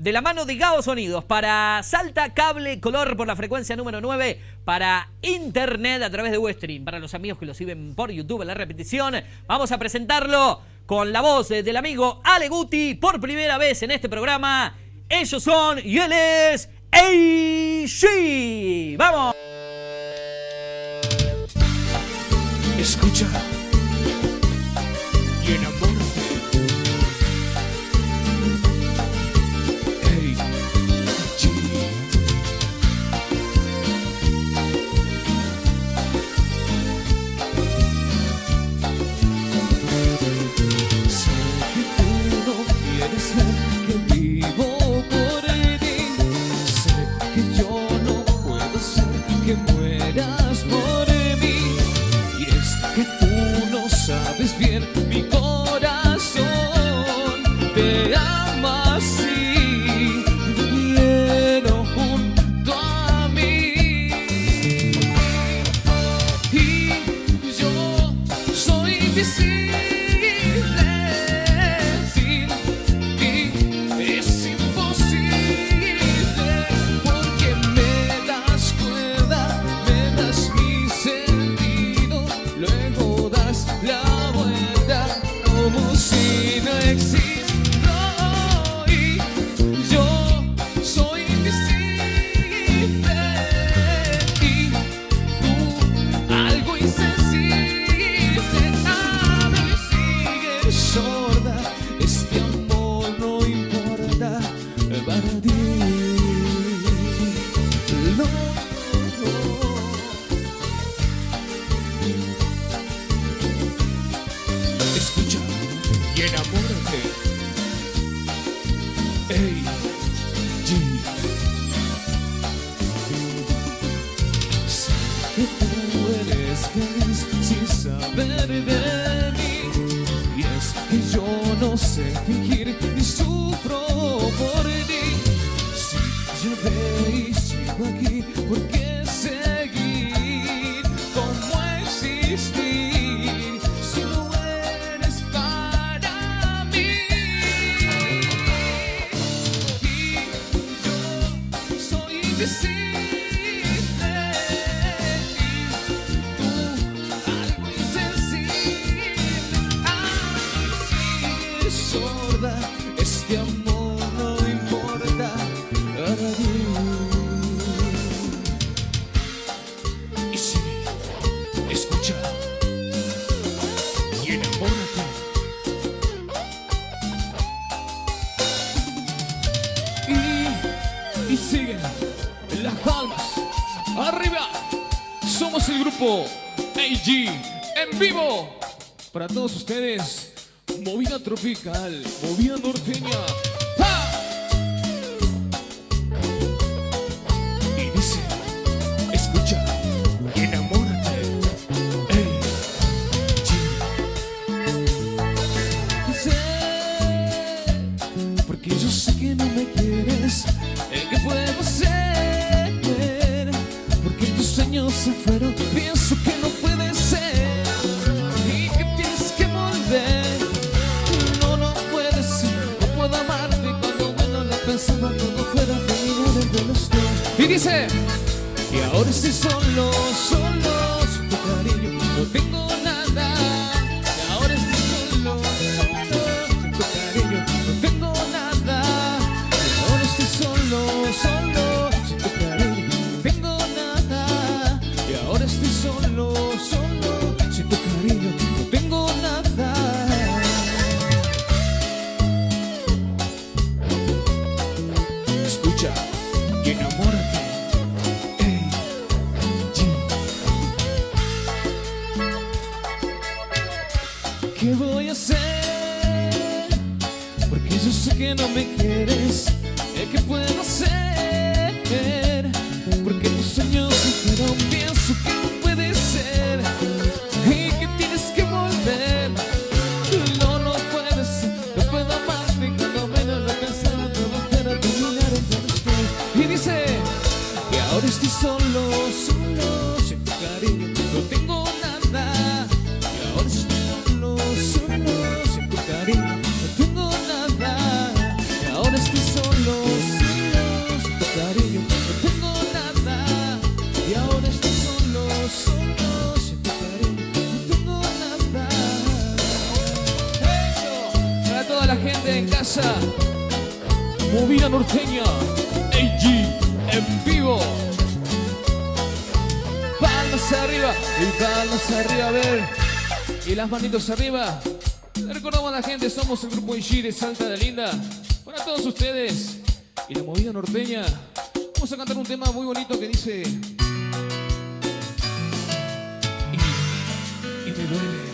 de la mano de Gao Sonidos para Salta Cable Color por la frecuencia número 9, para internet a través de Westream, para los amigos que lo siguen por YouTube en la repetición. Vamos a presentarlo con la voz del amigo Ale Guti por primera vez en este programa. Ellos son y él es AG. ¡Vamos! Escucha y enamórate. Hey, G. Sé que tú no quieres ver que vivo por ti. Sé que yo no puedo ser que mueras por mí. Y es que tú no sabes bien, mi corazón te ama así, te quiero junto a mí. Y yo soy invisible, sin ti es imposible, porque me das cuerda, me das mi sentido, luego das la vuelta como si no existo. Y yo soy invisible y tú algo insensible. Habla y sigue sorda, este amor no importa para ti. No. Escucha y enamórate. Hey, G. Sé que tú eres feliz sin saber de mí. Y es que yo no sé fingir y sufro por ti. Si llevé y sigo aquí, ¿por qué seguir? ¿Cómo existir si no eres para mí? Y yo soy invisible y tú algo insensible. Sigue sorda, este amor no importa para ti. Y sí, escucha y enamórate. Y siguen las palmas arriba. Somos el grupo AG en vivo para todos ustedes. Movida tropical, movida norteña. ¡Ja! Y dice, escucha y enamórate. Hey, G. Sé, porque yo sé que no me quieres. ¿Qué puedo hacer? Porque tus sueños se fueron. Pienso que no puede ser y que tienes que volver. No puede ser. No puedo amarte cuando bueno la pensaba todo fuera terminar entre los dos. Y dice, y ahora estoy solo, solo, sin tu cariño no tengo nada. Y ahora estoy solo, solo, sin tu cariño no tengo nada. Y ahora estoy solo, solo, sin tu cariño no tengo nada. Y ahora estoy solo, solo, sin tu cariño no tengo nada. Escucha y enamórate. Hey, G. ¿Qué voy a hacer? Porque yo sé que no me quieres. ¿Qué puedo hacer? Porque tus sueños se fueron. Pienso que no puede ser y que tienes que volver. No puede ser. No puedo amarte cuando menos lo pensaba. Todo fuera terminar entre los dos. Y dice, y ahora estoy solo, solo, sin tu cariño no tengo nada. Y ahora estoy solo, solo, sin tu cariño no tengo nada. Y ahora estoy solo, Movida norteña, AG en vivo. Palmas arriba y palmas arriba, a ver. Y las manitos arriba. Recordamos a la gente, somos el grupo AG de Salta de Linda. Para todos ustedes y la movida norteña. Vamos a cantar un tema muy bonito que dice... Y me duele.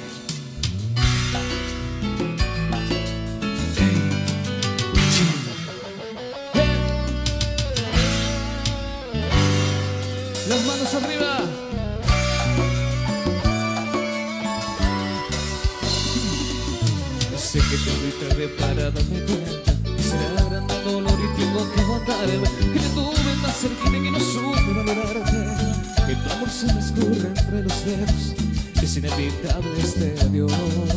Las manos arriba. Sé que te tarde para darme cuenta que será gran dolor y tengo que aguantarme. Que te tuve tan cerquita y que no supe valorarte. Que tu amor se me escurre entre los dedos. Que es inevitable este adiós.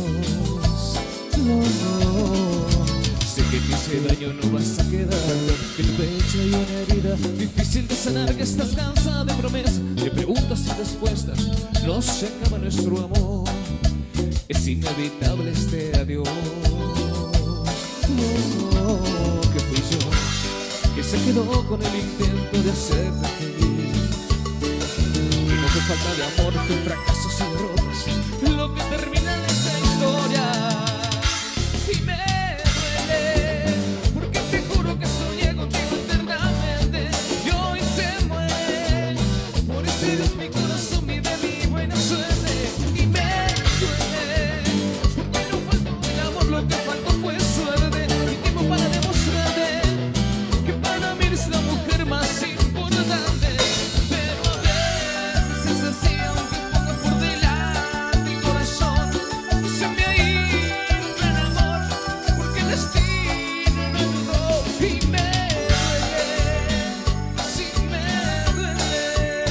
No. Sé que te hice daño, no vas a quedar. Que en tu pecho hay una herida difícil de sanar. Que estás cansada de promesas, de preguntas y respuestas. No se acaba nuestro amor. Es inevitable este adiós. No, que fui yo que se quedó con el intento de hacerte feliz. Que no fue falta de amor, fue fracasos y derrotas lo que termina en esta historia. Y me duele, porque te juro que soñé contigo eternamente. Y hoy se muere, por eso eres mi corazón, mi de mi buena suerte. Y me duele, porque no faltó el amor, lo que faltó fue suerte. Y tiempo para demostrarte que para mí eres la mujer más importante. Pero a veces es así, aunque ponga por delante el corazón. Se me ha ido un gran amor, porque el destino no ayudó. Y me duele, sí me duele.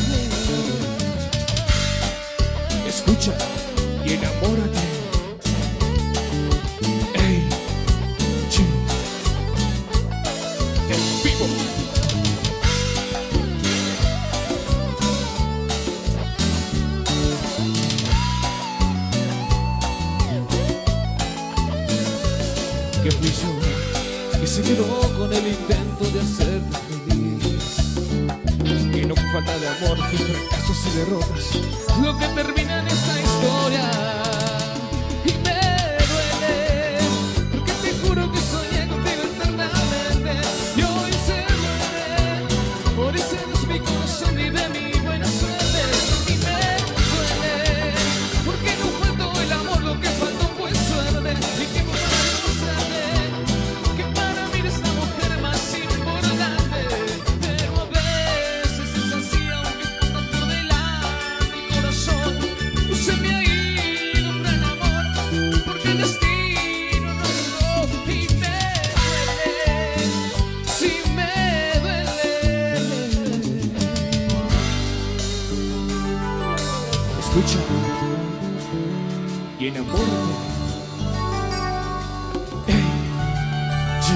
Escucha y enamórate. Ey, chi, en vivo. Que fui yo que se quedó con el intento de hacerte feliz. Que no fue falta de amor, fue fracasos y derrotas lo que termina en esta historia. Y me duele, porque te juro que soñé contigo eternamente. Y hoy se muere, por eso eres mi corazón y de mi buena suerte. Y me duele, porque no faltó el amor, lo que faltó fue suerte. Y que para demostrarte que para mí eres la mujer más importante. Pero a veces es así, aunque ponga por delante el corazón. Se me ha ido un gran amor, porque el destino no ayudó. Y me duele, sí me duele. Escucha y enamórate. Ey, sí.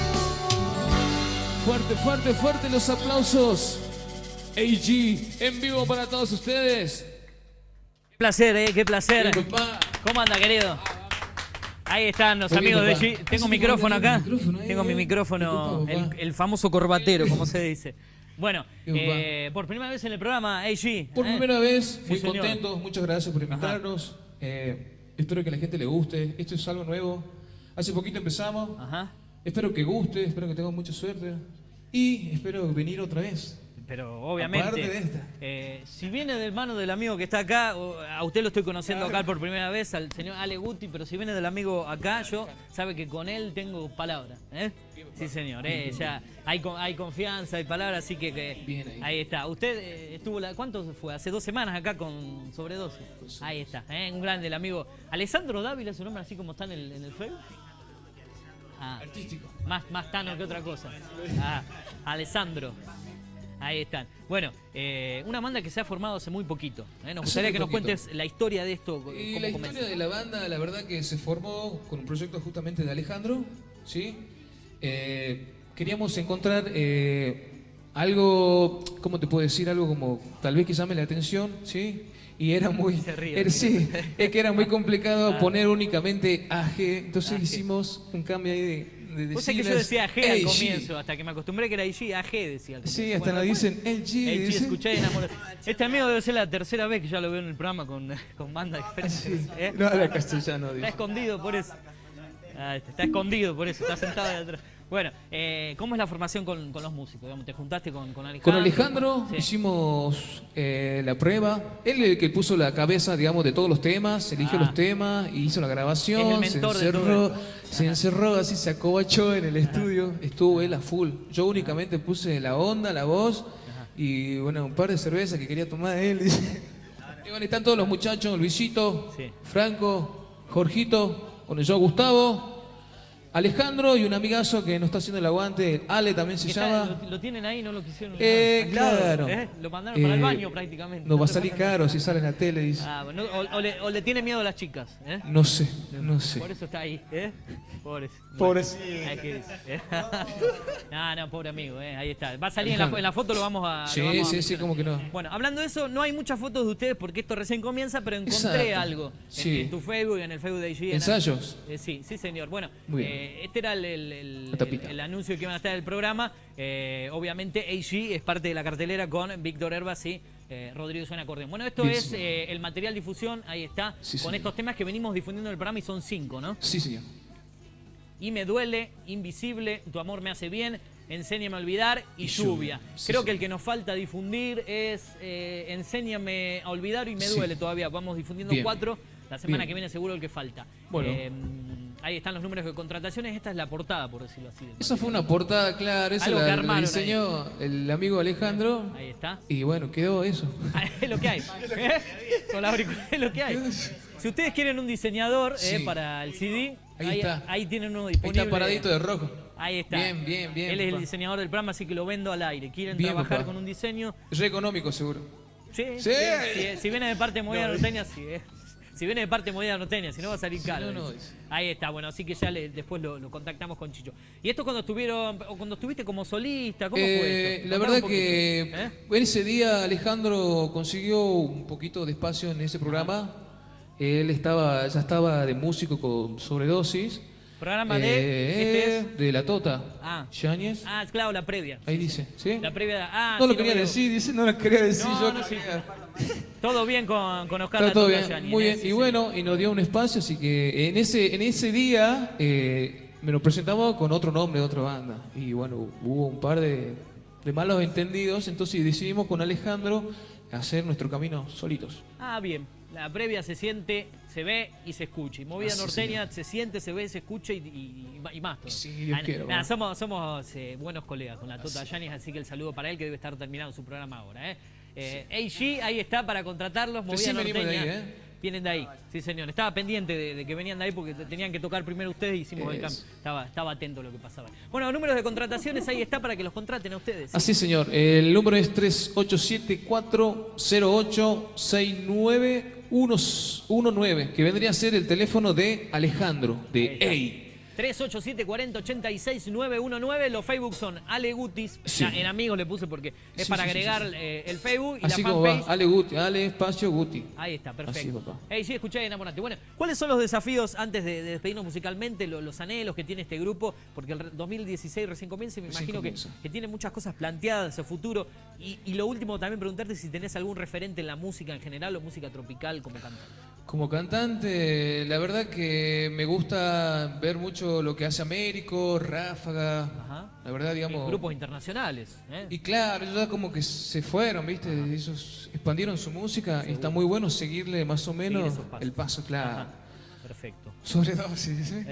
Fuerte, fuerte, fuerte los aplausos. AG en vivo para todos ustedes. Qué placer, qué placer. Bien, papá. ¿Cómo anda, querido? Ahí están los Muy bien, amigos de papá. G. Tengo Sí, micrófono papá, acá. tenés micrófono ahí, Tengo mi micrófono, Qué papá. el famoso corbatero, como se dice. Bueno, Qué por primera vez en el programa, AG. Por primera vez, muy señor. contentos, muchas gracias por invitarnos. Espero que a la gente le guste. Esto es algo nuevo. Hace poquito empezamos. Ajá. Espero que guste, espero que tengan mucha suerte. Y espero venir otra vez. Pero obviamente, Aparte de esta. si viene del mano del amigo que está acá, a usted lo estoy conociendo acá por primera vez, al señor Ale Guti, pero si viene del amigo acá, yo sabe que con él tengo palabra. Sí, señor, ya hay confianza, hay palabra, así que Bien ahí. está. Usted estuvo, ¿cuánto fue? Hace 2 semanas acá con Sobredosis. Ahí está, un grande el amigo. Alessandro Dávila, su nombre así como está en el Facebook. Artístico. Más tano que otra cosa. Alessandro. Ahí están. Bueno, una banda que se ha formado hace muy poquito. Nos gustaría que nos cuentes la historia de esto. Y cómo la comenzó. historia de la banda, la verdad que se formó con un proyecto justamente de Alejandro, ¿sí? Queríamos encontrar algo, ¿cómo te puedo decir? Algo como tal vez que llame la atención, ¿sí? Y era muy... Se ríe. Sí, es que era muy complicado poner únicamente AG, entonces hicimos un cambio ahí de Vos sabés que yo decía G al comienzo, hasta que me acostumbré que era IG, AG decía al comienzo. Sí, hasta nos dicen LG. Escuché enamorado. Este amigo debe ser la tercera vez que ya lo veo en el programa con bandas diferentes. Sí. No habla castellano, Está dice. escondido por eso. Está escondido por eso, está sentado ahí atrás. Bueno, ¿cómo es la formación con los músicos? Digamos, ¿te juntaste con Alejandro? Con Alejandro Sí. hicimos la prueba. Él es el que puso la cabeza, digamos, de todos los temas, eligió los temas, hizo la grabación, Es el mentor de todo se encerró, así se acobachó en el estudio. Estuvo él a full. Yo únicamente puse la onda, la voz y, bueno, un par de cervezas que quería tomar él. Y bueno, están todos los muchachos, Luisito, Sí. Franco, Jorgito, con yo Gustavo, Alejandro y un amigazo que nos está haciendo el aguante, Ale también se llama. ¿Lo tienen ahí? ¿No lo quisieron? Claro. Lo mandaron para el baño prácticamente. Nos va a salir caro si sale en la tele, dice. Ah, bueno, o le tiene miedo a las chicas. No sé. Por eso está ahí. Pobres. Pobres. Hay que decir, no, pobre amigo. Ahí está. Va a salir en la foto, lo vamos a. Sí, lo vamos a sí, mencionar. como que no. Bueno, hablando de eso, no hay muchas fotos de ustedes porque esto recién comienza, pero encontré Exacto. algo Sí. en tu Facebook y en el Facebook de IG. ¿Ensayos? Sí, señor. Bueno, Muy bien. este era el La tapita. anuncio que iban a estar en el programa. Obviamente, AG es parte de la cartelera con Víctor Herbas y Rodrigo Suena Acordeón. Bueno, esto Bien, es señor. el material difusión, ahí está, Sí, con señor. estos temas que venimos difundiendo en el programa y son 5, ¿no? Sí, señor. Y me duele, invisible, tu amor me hace bien, enséñame a olvidar y, Y lluvia. lluvia. Sí, Creo sí. que el que nos falta difundir es enséñame a olvidar y me Sí. duele todavía. Vamos difundiendo Bien. 4. La semana Bien. que viene seguro el que falta. Bueno. Ahí están los números de contrataciones. Esta es la portada, por decirlo así. Esa fue una portada, claro. Esa Algo que la armaron diseñó el amigo Alejandro. Ahí está. Y bueno, quedó eso. Es lo que hay. Con la auricular es lo que hay. Si ustedes quieren un diseñador Sí. para el CD, Ahí está. ahí tienen uno Ahí disponible. está paradito de rojo. Ahí está. Bien. Él es el papá. diseñador del programa, así que lo vendo al aire. ¿Quieren Bien, trabajar papá. con un diseño? Re económico, seguro. Sí. Sí. Si viene de parte movida norteña, sí. Si viene de parte movida norteña, si no va a salir caro. no, dice. Ahí está, bueno, así que ya después lo contactamos con Chicho. ¿Y esto cuando estuviste como solista? ¿Cómo fue esto? La Contame verdad un que poquito. ese día Alejandro consiguió un poquito de espacio en ese programa. Él ya estaba de músico con Sobredosis. Programa este es. De La Tota. Yáñez. Claro, la previa. Ahí dice, ¿sí? La previa. No sí, lo quería veo. decir, dice, no lo quería decir. No, yo no, sí. quería. Todo bien con Oscar Está La todo Tota bien, Yáñez, muy bien. sí, Y sí. bueno, y nos dio un espacio, así que en ese día me lo presentamos con otro nombre de otra banda. Y bueno, hubo un par de malos entendidos, entonces decidimos con Alejandro hacer nuestro camino solitos. Bien. La previa se siente, se ve y se escucha. Y movida Así, norteña se siente, se ve, se escucha y más. Todo. Sí, Dios quiera, bueno. Somos buenos colegas con la Tota Yáñez, así que el saludo para él que debe estar terminando su programa ahora. AG, ahí está para contratarlos. Movida Recién venimos de norteña. ahí, Vienen de ahí, sí señor. Estaba pendiente de que venían de ahí porque tenían que tocar primero ustedes y hicimos el cambio. Estaba atento a lo que pasaba. Bueno, números de contrataciones ahí está para que los contraten a ustedes. Así, señor. El número es 3874086919, que vendría a ser el teléfono de Alejandro, de EI. 387-4086-919. Los Facebook son Ale Gutis. Sí. En amigos le puse porque es Sí, para sí, agregar sí, sí. el Facebook y Así la como va, fanpage. Ale Guti, Ale espacio Guti. Ahí está, Así, perfecto. papá. Sí, escuché Enamorate. Bueno, ¿cuáles son los desafíos antes de despedirnos musicalmente, los anhelos que tiene este grupo? Porque el 2016 recién comienza y me Recién imagino comienza. que tiene muchas cosas planteadas hacia futuro. Y lo último también preguntarte si tenés algún referente en la música en general o música tropical como cantante. Como cantante, la verdad que me gusta ver mucho lo que hace Américo, Ráfaga. Ajá. La verdad, digamos. Grupos internacionales. Y claro, ya como que se fueron, ¿viste? Ellos expandieron su música y está muy bueno seguirle más o menos esos pasos. el paso, claro. Ajá. Perfecto. Sobredosis, ¿sí?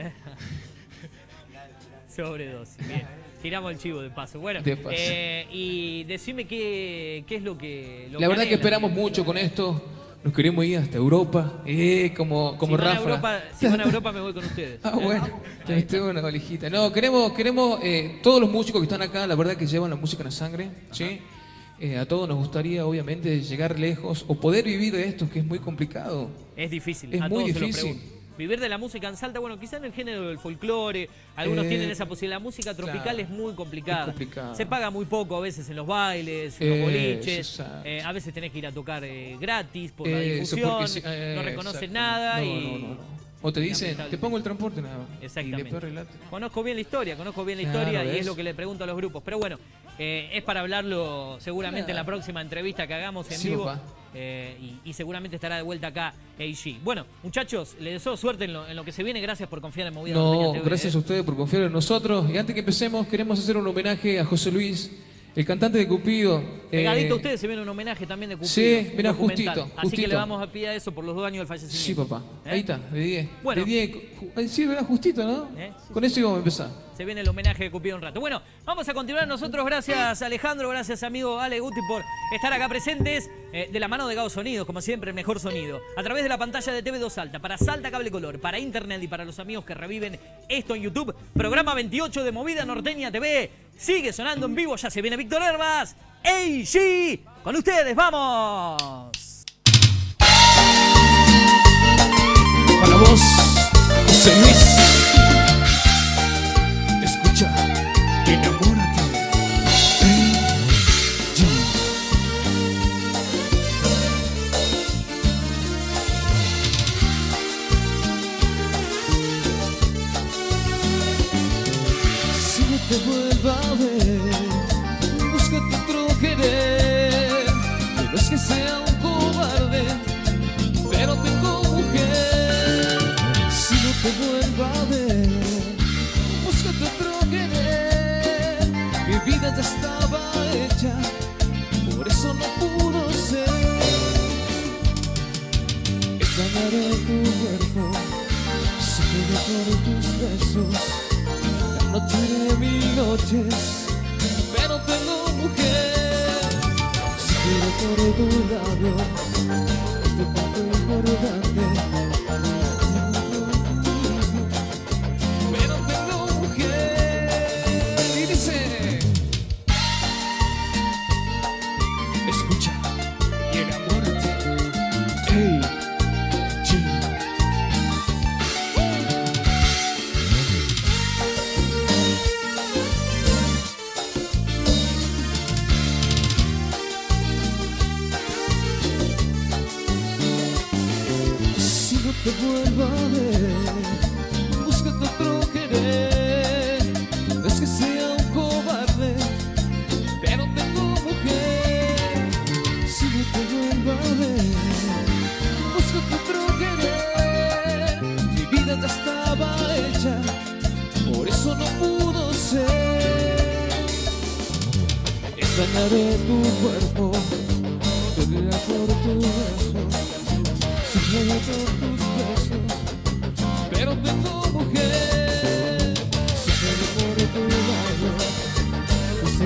Sobredosis, bien. Tiramos el chivo de paso. Bueno, De paso. Y decime qué es lo que... La verdad que esperamos mucho con esto. Nos queremos ir hasta Europa, como si Rafa. Si van a Europa me voy con ustedes. Bueno, tengo una valijita. No, queremos todos los músicos que están acá, la verdad que llevan la música en la sangre, ¿sí? A todos nos gustaría, obviamente, llegar lejos o poder vivir de esto, que es muy complicado. Es difícil, Es a muy todos se lo difícil. pregunto. Vivir de la música en Salta, bueno, quizás en el género del folclore, algunos tienen esa posibilidad. La música tropical claro, es muy complicada. es complicada. Se paga muy poco a veces en los bailes, en los boliches. Exacto. A veces tenés que ir a tocar gratis por la Eso difusión, porque sí, no reconocen exactamente. nada No, y... no. O te dicen, te pongo el transporte nada más. Exactamente. Y después relate. Conozco bien la historia Claro, y es lo que le pregunto a los grupos. Pero bueno, es para hablarlo seguramente en la próxima entrevista que hagamos en vivo. Papá. Y seguramente estará de vuelta acá AG. Bueno, muchachos, les deseo suerte en lo que se viene. Gracias por confiar en Movida Norteña TV. Gracias a ustedes por confiar en nosotros. Y antes que empecemos, queremos hacer un homenaje a José Luis, el cantante de Cupido. Pegadito a ustedes se viene un homenaje también de Cupido. Sí, mirá, documental. justito. Así que le vamos a pedir eso por los 2 años del fallecimiento. Sí, papá. Ahí está, de 10. Bueno. De 10. Sí, ¿verdad? Justito, ¿no? Sí, Con eso íbamos a empezar. Se viene el homenaje de Cupido un rato. Bueno, vamos a continuar nosotros. Gracias, Alejandro. Gracias, amigo Ale Guti, por estar acá presentes. De la mano de Gao Sonidos, como siempre, el mejor sonido. A través de la pantalla de TV2 Salta, para Salta Cable Color, para Internet y para los amigos que reviven esto en YouTube. Programa 28 de Movida Norteña TV. Sigue sonando en vivo. Ya se viene Víctor Herbas. AG. Con ustedes, ¡vamos! Para vos, José Luis. Escucha, enamórate. Si no te vuelva a ver, búscate otro querer. No es que sea un cobarde, pero tengo mujer. Si no te vuelva a ver, búscate otro querer. Mi vida ya estaba hecha, por eso no pudo ser. Extrañaré tu cuerpo, sufriré por tus besos. Anotaré mis noches, pero tengo mujer. Sufriré por tu labio, este punto importante. Pero tengo mujer. Y dice: escucha y enamórate. Hey, te vuelva a ver, búscate otro querer. No es que sea un cobarde, pero tengo mujer. Si no te vuelva a ver, búscate otro querer. Mi vida ya estaba hecha, por eso no pudo ser. Extrañaré tu cuerpo, dormiré por tu beso. Sufriré por tus besos, pero tengo mujer. Sufriré por tu labio, fuiste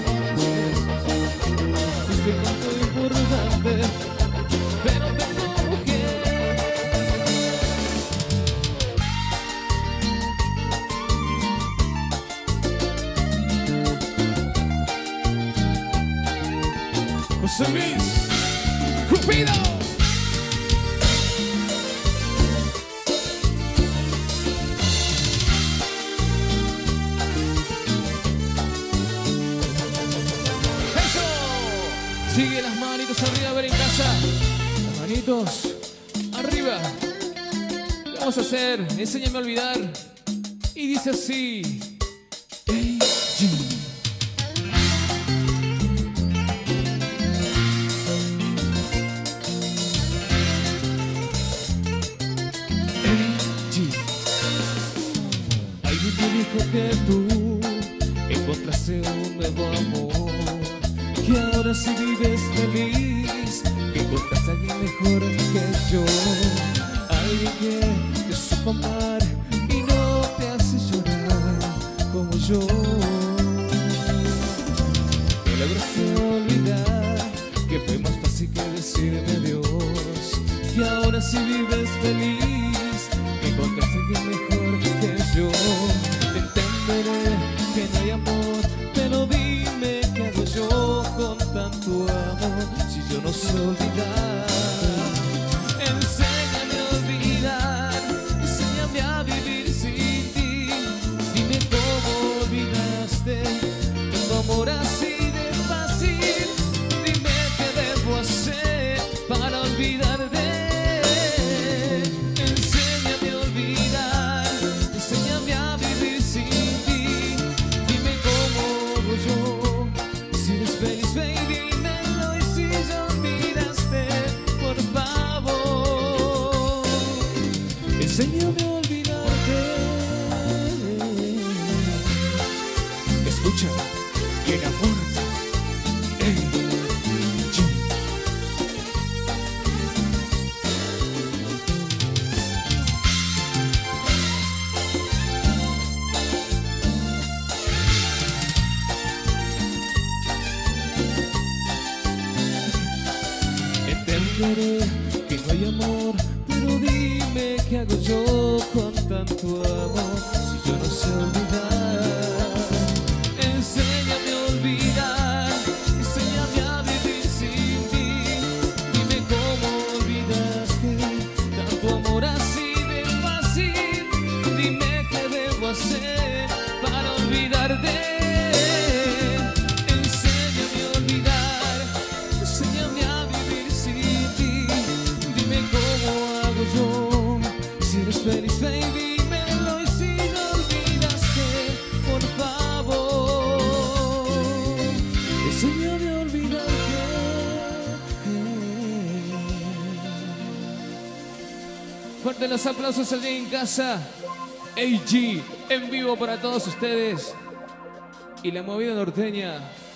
cuanto importante, pero tengo mujer. José Luis, Cupido. Sigue las manitos arriba, a ver en casa. Las manitos arriba. ¿Qué vamos a hacer? Enséñame a olvidar. Y dice así: alguien me dijo que tú encontraste un nuevo amor, que ahora sí vives feliz, que encontraste a alguien mejor que yo. Alguien que te supo amar y no te hace llorar como yo. Que lograste olvidar, que fue más fácil que decirme adiós, que ahora sí vives feliz, que encontraste a alguien mejor que yo. Te entenderé que no hay amor, pero dime qué hago yo con tanto amor si yo no sé olvidar. Enséñame a olvidar, enséñame a vivir sin ti. Dime cómo olvidaste tanto amor así de fácil. Dime qué debo hacer para olvidar de él. Enséñame a llega fuerte. Entenderé que no hay amor, pero dime qué hago yo con tanto amor si yo no sé olvidar. Enséñame a olvidar, enséñame a vivir sin ti. Dime cómo olvidaste tanto amor así de fácil. Dime qué debo hacer para olvidarte. Feliz, baby, dímelo y si no olvidaste, por favor, enséñame a olvidarte. Fuerte los aplausos allí en casa. AG en vivo para todos ustedes. Y la movida norteña.